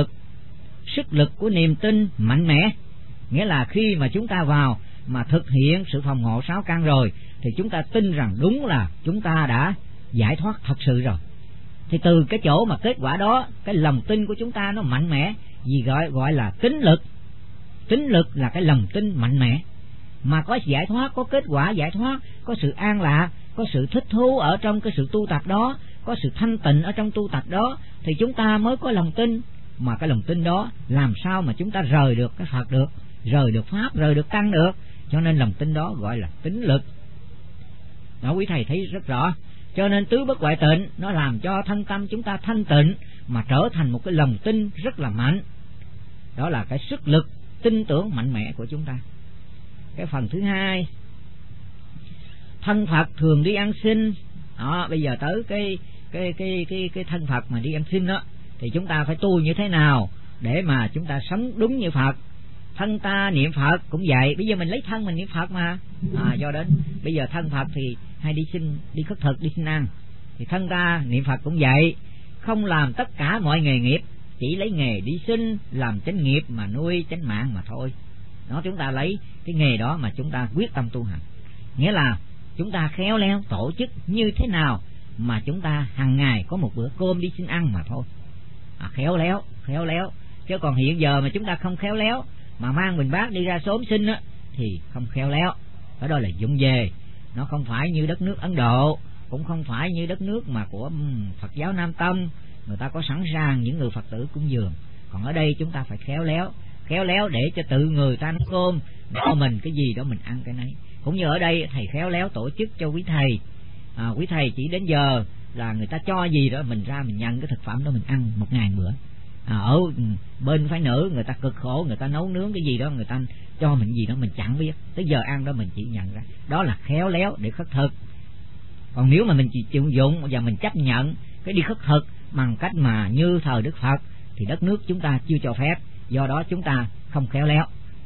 sức lực của niềm tin mạnh mẽ. Nghĩa là khi mà chúng ta vào mà thực hiện sự phòng hộ 6 căn rồi thì chúng ta tin rằng đúng là chúng ta đã giải thoát thật sự rồi. Thì từ cái chỗ mà kết quả đó, cái lòng tin của chúng ta nó mạnh mẽ, vì gọi là tín lực. Tín lực là cái lòng tin mạnh mẽ, mà có giải thoát, có kết quả giải thoát, có sự an lạc, có sự thích thú ở trong cái sự tu tập đó, có sự thanh tịnh ở trong tu tập đó, thì chúng ta mới có lòng tin. Mà cái lòng tin đó làm sao mà chúng ta rời được cái Phật được, rời được pháp, rời được tăng được. Cho nên lòng tin đó gọi là tín lực. Đó quý thầy thấy rất rõ. Cho nên tứ bất hoại tịnh nó làm cho thân tâm chúng ta thanh tịnh, mà trở thành một cái lòng tin rất là mạnh. Đó là cái sức lực tin tưởng mạnh mẽ của chúng ta. Cái phần thứ hai, thân Phật thường đi ăn xin. Đó, bây giờ tới cái thân Phật mà đi ăn xin đó, thì chúng ta phải tu như thế nào để mà chúng ta sống đúng như Phật. Thân ta niệm Phật cũng vậy, bây giờ mình lấy thân mình niệm Phật mà. Do đến bây giờ thân Phật thì hay đi xin, đi khất thực, đi xin ăn, thì thân ta niệm Phật cũng vậy, không làm tất cả mọi nghề nghiệp, chỉ lấy nghề đi xin làm chánh nghiệp mà nuôi chánh mạng mà thôi. Đó, chúng ta lấy cái nghề đó mà chúng ta quyết tâm tu hành. Nghĩa là chúng ta khéo léo tổ chức như thế nào mà chúng ta hàng ngày có một bữa cơm đi xin ăn mà thôi. Khéo léo. Chứ còn hiện giờ mà chúng ta không khéo léo mà mang bình bát đi ra xóm xin á thì không khéo léo. Ở đó là dụng về, nó không phải như đất nước Ấn Độ cũng không phải như đất nước mà của Phật giáo Nam Tông, người ta có sẵn sàng những người Phật tử cúng dường. Còn ở đây chúng ta phải khéo léo để cho tự người ta nấu cơm, cho mình cái gì đó mình ăn cái nấy. Cũng như ở đây thầy khéo léo tổ chức cho quý thầy chỉ đến giờ là người ta cho gì đó mình ra mình nhận cái thực phẩm đó mình ăn 1.000 bữa. Ở bên phái nữ người ta cực khổ, người ta nấu nướng cái gì đó người ta cho mình gì đó mình chẳng biết, tới giờ ăn đó mình chỉ nhận ra, đó là khéo léo để khất thực. Còn nếu mà mình chỉ chịu dụng và mình chấp nhận cái đi khất thực bằng cách mà như thờ Đức Phật thì đất nước chúng ta chưa cho phép, do đó chúng ta không khéo léo.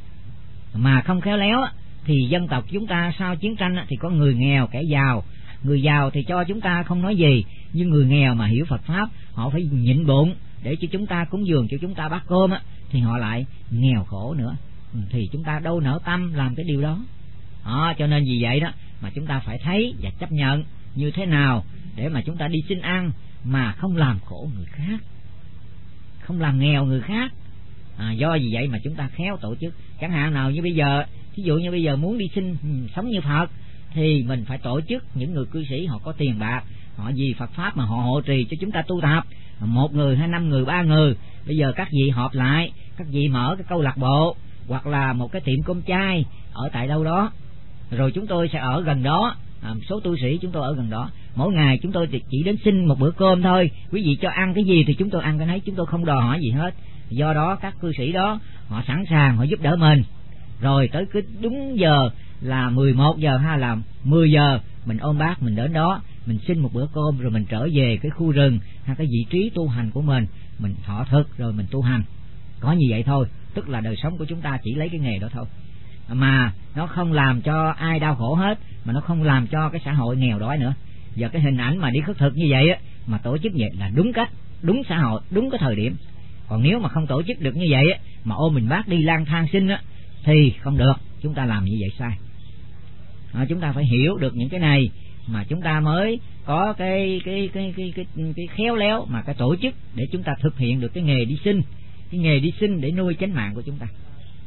Mà không khéo léo thì dân tộc chúng ta sau chiến tranh thì có người nghèo kẻ giàu. Người giàu thì cho chúng ta không nói gì, nhưng người nghèo mà hiểu Phật Pháp họ phải nhịn bụng để cho chúng ta cúng dường cho chúng ta bát cơm thì họ lại nghèo khổ nữa, thì chúng ta đâu nỡ tâm làm cái điều đó. Cho nên vì vậy đó mà chúng ta phải thấy và chấp nhận như thế nào để mà chúng ta đi xin ăn mà không làm khổ người khác, không làm nghèo người khác. Do vì vậy mà chúng ta khéo tổ chức. Chẳng hạn nào như bây giờ, ví dụ như bây giờ muốn đi xin sống như Phật thì mình phải tổ chức những người cư sĩ họ có tiền bạc, họ vì Phật Pháp mà họ hộ trì cho chúng ta tu tập, 1 người hay 5 người 3 người. Bây giờ các vị họp lại, các vị mở cái câu lạc bộ hoặc là một cái tiệm cơm chay ở tại đâu đó, rồi chúng tôi sẽ ở gần đó. Số tu sĩ chúng tôi ở gần đó, mỗi ngày chúng tôi chỉ đến xin một bữa cơm thôi, quý vị cho ăn cái gì thì chúng tôi ăn cái đấy, chúng tôi không đòi hỏi gì hết. Do đó các cư sĩ đó họ sẵn sàng họ giúp đỡ mình, rồi tới cứ đúng giờ là 11 giờ hay là 10 giờ mình ôm bát mình đến đó, mình xin một bữa cơm rồi mình trở về cái khu rừng hay cái vị trí tu hành của mình thọ thực rồi mình tu hành. Có như vậy thôi, tức là đời sống của chúng ta chỉ lấy cái nghề đó thôi, mà nó không làm cho ai đau khổ hết, mà nó không làm cho cái xã hội nghèo đói nữa. Giờ cái hình ảnh mà đi khất thực như vậy mà tổ chức vậy là đúng cách, đúng xã hội, đúng cái thời điểm. Còn nếu mà không tổ chức được như vậy mà ôm mình bát đi lang thang xin thì không được, chúng ta làm như vậy sai. Chúng ta phải hiểu được những cái này mà chúng ta mới có cái khéo léo mà cái tổ chức để chúng ta thực hiện được cái nghề đi xin, cái nghề đi xin để nuôi chánh mạng của chúng ta.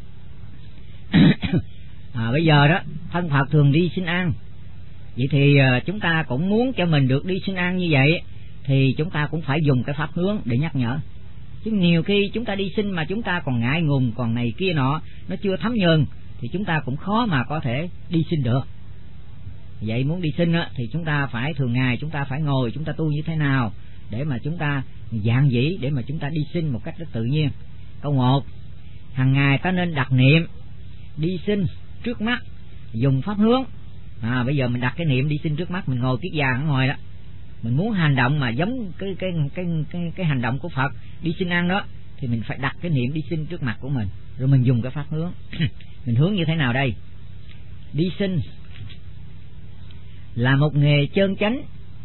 Bây giờ đó thân Phật thường đi xin ăn, vậy thì chúng ta cũng muốn cho mình được đi xin ăn như vậy thì chúng ta cũng phải dùng cái pháp hướng để nhắc nhở. Chứ nhiều khi chúng ta đi xin mà chúng ta còn ngại ngùng, còn này kia nọ, nó chưa thấm nhuần thì chúng ta cũng khó mà có thể đi xin được. Vậy muốn đi xin thì chúng ta phải thường ngày chúng ta phải ngồi chúng ta tu như thế nào để mà chúng ta dạng dĩ để mà chúng ta đi xin một cách rất tự nhiên. Câu 1, hàng ngày ta nên đặt niệm đi xin trước mắt, dùng pháp hướng. Bây giờ mình đặt cái niệm đi xin trước mắt, mình ngồi kiết già ở ngoài đó, mình muốn hành động mà giống cái hành động của Phật đi xin ăn đó thì mình phải đặt cái niệm đi xin trước mặt của mình, rồi mình dùng cái pháp hướng. Mình hướng như thế nào đây? Đi xin là một nghề chân chánh.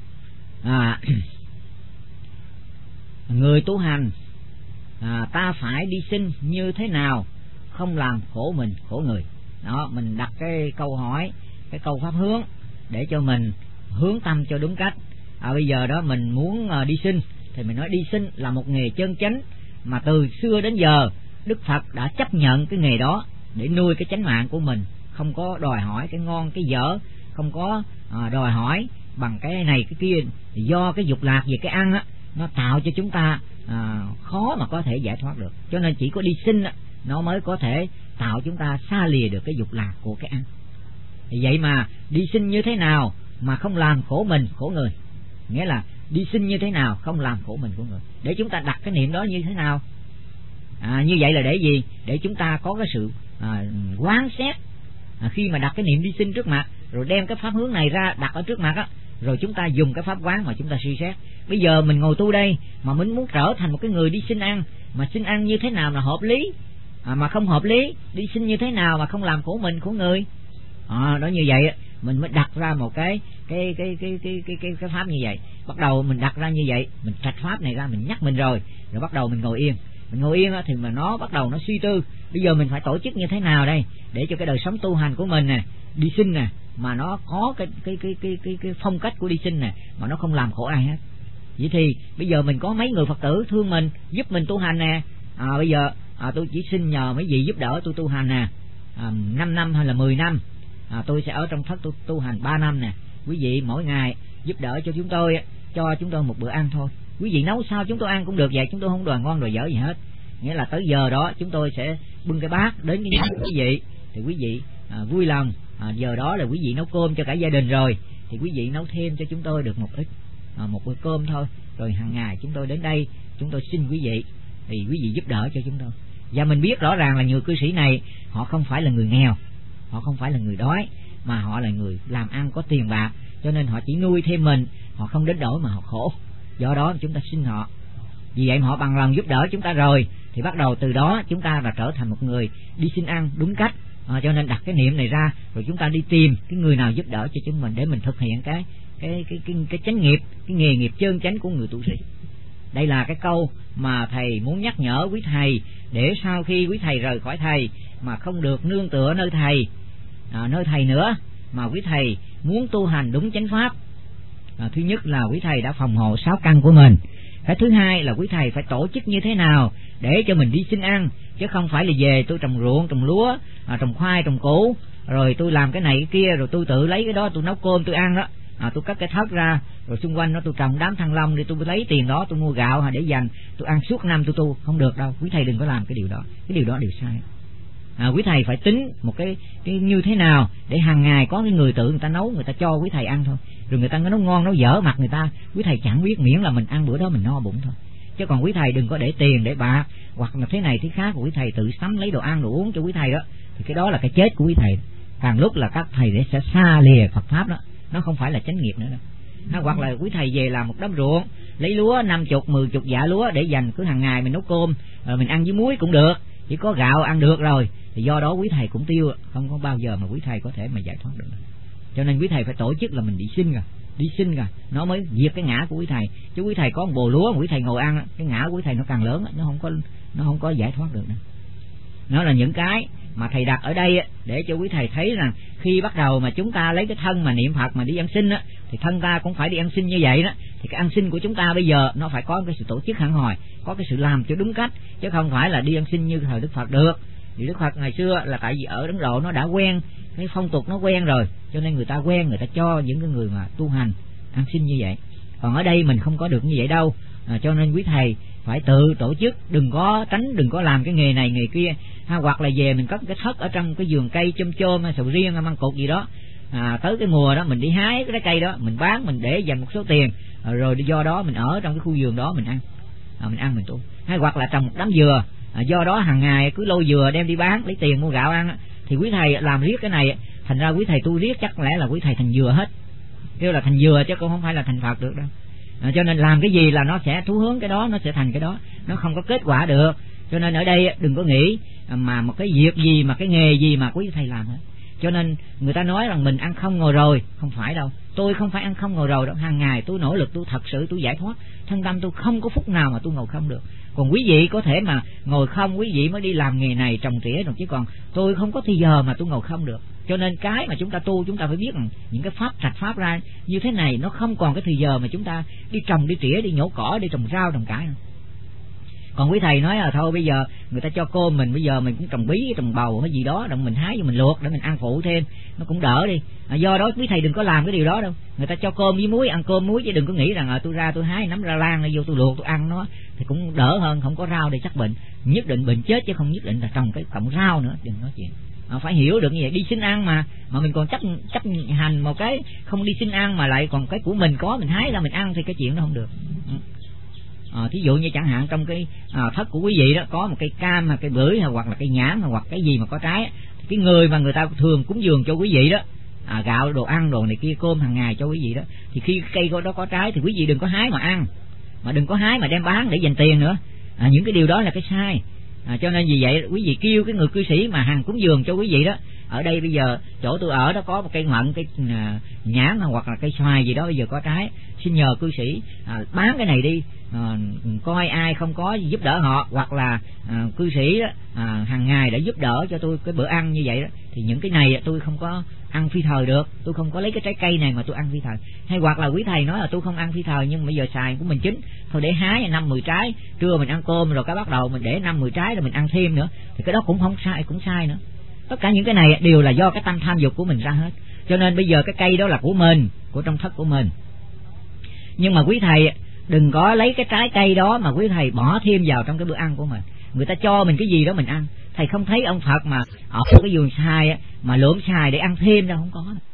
Người tu hành ta phải đi xin như thế nào không làm khổ mình khổ người. Đó, mình đặt cái câu hỏi, cái câu pháp hướng để cho mình hướng tâm cho đúng cách. Bây giờ đó mình muốn đi xin thì mình nói đi xin là một nghề chân chánh mà từ xưa đến giờ Đức Phật đã chấp nhận cái nghề đó để nuôi cái chánh mạng của mình, không có đòi hỏi cái ngon cái dở, không có đòi hỏi bằng cái này cái kia. Do cái dục lạc về cái ăn nó tạo cho chúng ta khó mà có thể giải thoát được, cho nên chỉ có đi xin nó mới có thể tạo chúng ta xa lìa được cái dục lạc của cái ăn. Vậy mà đi xin như thế nào mà không làm khổ mình khổ người, nghĩa là đi xin như thế nào không làm khổ mình khổ người, để chúng ta đặt cái niệm đó như thế nào. Như vậy là để gì? Để chúng ta có cái sự quán xét. Khi mà đặt cái niệm đi xin trước mặt, rồi đem cái pháp hướng này ra đặt ở trước mặt rồi chúng ta dùng cái pháp quán mà chúng ta suy xét. Bây giờ mình ngồi tu đây mà mình muốn trở thành một cái người đi xin ăn, mà xin ăn như thế nào là hợp lý, mà không hợp lý, đi xin như thế nào mà không làm khổ mình khổ người. Đó, như vậy mình mới đặt ra một cái pháp như vậy. Bắt đầu mình đặt ra như vậy, mình trạch pháp này ra, mình nhắc mình rồi bắt đầu mình ngồi yên. Mình ngồi yên thì mà nó bắt đầu nó suy tư. Bây giờ mình phải tổ chức như thế nào đây để cho cái đời sống tu hành của mình nè, đi xin nè, mà nó có cái phong cách của đi xin nè, mà nó không làm khổ ai hết. Vậy thì bây giờ mình có mấy người Phật tử thương mình, giúp mình tu hành nè. Bây giờ tôi chỉ xin nhờ mấy vị giúp đỡ tôi tu hành nè, 5 năm hay là 10 năm. Tôi sẽ ở trong thất tu hành 3 năm nè. Quý vị mỗi ngày giúp đỡ cho chúng tôi một bữa ăn thôi. Quý vị nấu sao chúng tôi ăn cũng được vậy, chúng tôi không đòi ngon đòi dở gì hết. Nghĩa là tới giờ đó chúng tôi sẽ bưng cái bát đến cái nhà quý vị, thì quý vị vui lòng, giờ đó là quý vị nấu cơm cho cả gia đình rồi, thì quý vị nấu thêm cho chúng tôi được một ít, một bữa cơm thôi. Rồi hàng ngày chúng tôi đến đây, chúng tôi xin quý vị, thì quý vị giúp đỡ cho chúng tôi. Và mình biết rõ ràng là người cư sĩ này họ không phải là người nghèo, họ không phải là người đói, mà họ là người làm ăn có tiền bạc, cho nên họ chỉ nuôi thêm mình, họ không đến nỗi mà họ khổ. Do đó chúng ta xin họ. Vì vậy mà họ bằng lòng giúp đỡ chúng ta rồi, thì bắt đầu từ đó chúng ta là trở thành một người đi xin ăn đúng cách. Cho nên đặt cái niệm này ra, rồi chúng ta đi tìm cái người nào giúp đỡ cho chúng mình để mình thực hiện cái chánh nghiệp, cái nghề nghiệp chân chánh của người tu sĩ. Đây là cái câu mà thầy muốn nhắc nhở quý thầy, để sau khi quý thầy rời khỏi thầy mà không được nương tựa nơi thầy nữa, mà quý thầy muốn tu hành đúng chánh pháp. Thứ nhất là quý thầy đã phòng hộ 6 căn của mình. Cái thứ hai là quý thầy phải tổ chức như thế nào để cho mình đi xin ăn, chứ không phải là về tôi trồng ruộng, trồng lúa, trồng khoai, trồng củ, rồi tôi làm cái này cái kia, rồi tôi tự lấy cái đó tôi nấu cơm tôi ăn đó. Tôi cắt cái thớt ra, rồi xung quanh nó tôi trồng đám thanh long để tôi lấy tiền đó tôi mua gạo để dành tôi ăn suốt năm tôi tu. Không được đâu, quý thầy đừng có làm cái điều đó. Cái điều đó đều sai. Quý thầy phải tính một cái như thế nào để hàng ngày có cái người tự người ta nấu, người ta cho quý thầy ăn thôi. Rồi người ta nấu ngon nấu dở mặt người ta, quý thầy chẳng biết, miễn là mình ăn bữa đó mình no bụng thôi. Chứ còn quý thầy đừng có để tiền để bạc hoặc là thế này thế khác của quý thầy tự sắm lấy đồ ăn đồ uống cho quý thầy đó, thì cái đó là cái chết của quý thầy. Càng lúc là các thầy sẽ xa lìa Phật pháp đó, nó không phải là chánh nghiệp nữa đâu. Hoặc là quý thầy về làm một đám ruộng, lấy lúa 50, 10 dạ lúa để dành, cứ hàng ngày mình nấu cơm, mình ăn với muối cũng được, chỉ có gạo ăn được rồi, thì do đó quý thầy cũng tiêu, không có bao giờ mà quý thầy có thể mà giải thoát được. Cho nên quý thầy phải tổ chức là mình đi xin rồi nó mới diệt cái ngã của quý thầy. Chứ quý thầy có một bồ lúa mà quý thầy ngồi ăn, cái ngã của quý thầy nó càng lớn, nó không có giải thoát được nữa. Nó là những cái mà thầy đặt ở đây để cho quý thầy thấy rằng khi bắt đầu mà chúng ta lấy cái thân mà niệm Phật mà đi ăn xin á, thì thân ta cũng phải đi ăn xin như vậy đó. Thì cái ăn xin của chúng ta bây giờ nó phải có cái sự tổ chức hẳn hoi, có cái sự làm cho đúng cách, chứ không phải là đi ăn xin như thời Đức Phật được. Vì Đức Phật ngày xưa là tại vì ở Ấn Độ nó đã quen cái phong tục, nó quen rồi, cho nên người ta quen, người ta cho những cái người mà tu hành ăn xin như vậy. Còn ở đây mình không có được như vậy đâu. Cho nên quý thầy phải tự tổ chức, đừng có làm cái nghề này nghề kia. Hoặc là về mình có cái thất ở trong cái vườn cây chôm hay sầu riêng hay măng cụt gì đó, tới cái mùa đó mình đi hái cái cây đó mình bán, mình để dành một số tiền, rồi do đó mình ở trong cái khu vườn đó mình ăn, mình tu. Hay hoặc là trồng một đám dừa, do đó hàng ngày cứ lôi dừa đem đi bán lấy tiền mua gạo ăn. Thì quý thầy làm riết cái này, thành ra quý thầy tu riết chắc lẽ là quý thầy thành dừa hết, kêu là thành dừa chứ cũng không phải là thành Phật được đâu. Cho nên làm cái gì là nó sẽ thú hướng cái đó, nó sẽ thành cái đó, nó không có kết quả được. Cho nên ở đây đừng có nghĩ mà một cái việc gì mà cái nghề gì mà quý thầy làm hết. Cho nên người ta nói rằng mình ăn không ngồi rồi, không phải đâu. Tôi không phải ăn không ngồi rồi đâu, hàng ngày tôi nỗ lực, tôi thật sự tôi giải thoát thân tâm, tôi không có phút nào mà tôi ngồi không được. Còn quý vị có thể mà ngồi không, quý vị mới đi làm nghề này trồng tỉa rồi, chứ còn tôi không có thì giờ mà tôi ngồi không được. Cho nên cái mà chúng ta tu, chúng ta phải biết rằng những cái pháp trạch pháp ra như thế này, nó không còn cái thời giờ mà chúng ta đi trồng đi tỉa, đi nhổ cỏ, đi trồng rau trồng cải nữa. Còn quý thầy nói là thôi bây giờ người ta cho cơm mình, bây giờ mình cũng trồng bí, trồng bầu hay gì đó, rồi mình hái vô mình luộc để mình ăn phụ thêm, nó cũng đỡ đi. Do đó quý thầy đừng có làm cái điều đó đâu. Người ta cho cơm với muối, ăn cơm muối, chứ đừng có nghĩ rằng tôi ra tôi hái nắm ra lan vô tôi luộc tôi ăn nó, thì cũng đỡ hơn không có rau để chắc bệnh. Nhất định bệnh chết chứ không nhất định là trồng cái cọng rau nữa, đừng nói chuyện. Phải hiểu được như vậy. Đi xin ăn mà mình còn chấp hành một cái không đi xin ăn mà lại còn cái của mình có mình hái ra mình ăn, thì cái chuyện đó không được. Thí dụ như chẳng hạn trong cái thất của quý vị đó có một cây cam hay cây bưởi hoặc là cây nhãn hoặc cái gì mà có trái, thì cái người mà người ta thường cúng dường cho quý vị đó, gạo đồ ăn đồ này kia, cơm hàng ngày cho quý vị đó, thì khi cây đó có trái thì quý vị đừng có hái mà ăn, mà đừng có hái mà đem bán để dành tiền nữa. Những cái điều đó là cái sai. Cho nên vì vậy quý vị kêu cái người cư sĩ mà hàng cúng dường cho quý vị đó, ở đây bây giờ chỗ tôi ở đó có một cây mận, cây nhãn hoặc là cây xoài gì đó bây giờ có trái, xin nhờ cư sĩ bán cái này đi, coi ai không có giúp đỡ họ, hoặc là cư sĩ đó, hàng ngày đã giúp đỡ cho tôi cái bữa ăn như vậy đó, thì những cái này tôi không có ăn phi thời được, tôi không có lấy cái trái cây này mà tôi ăn phi thời. Hay hoặc là quý thầy nói là tôi không ăn phi thời nhưng bây giờ xài của mình chín, thôi để hái 5-10 trái, trưa mình ăn cơm rồi cái bắt đầu mình để 5-10 trái rồi mình ăn thêm nữa, thì cái đó cũng không sai, cũng sai nữa. Tất cả những cái này đều là do cái tâm tham dục của mình ra hết. Cho nên bây giờ cái cây đó là của mình, của trong thất của mình, Nhưng mà quý thầy đừng có lấy cái trái cây đó mà quý thầy bỏ thêm vào trong cái bữa ăn của mình. Người ta cho mình cái gì đó mình ăn. Thầy không thấy ông Phật mà ở cái vườn xoài mà lượm xoài để ăn thêm đâu, không có.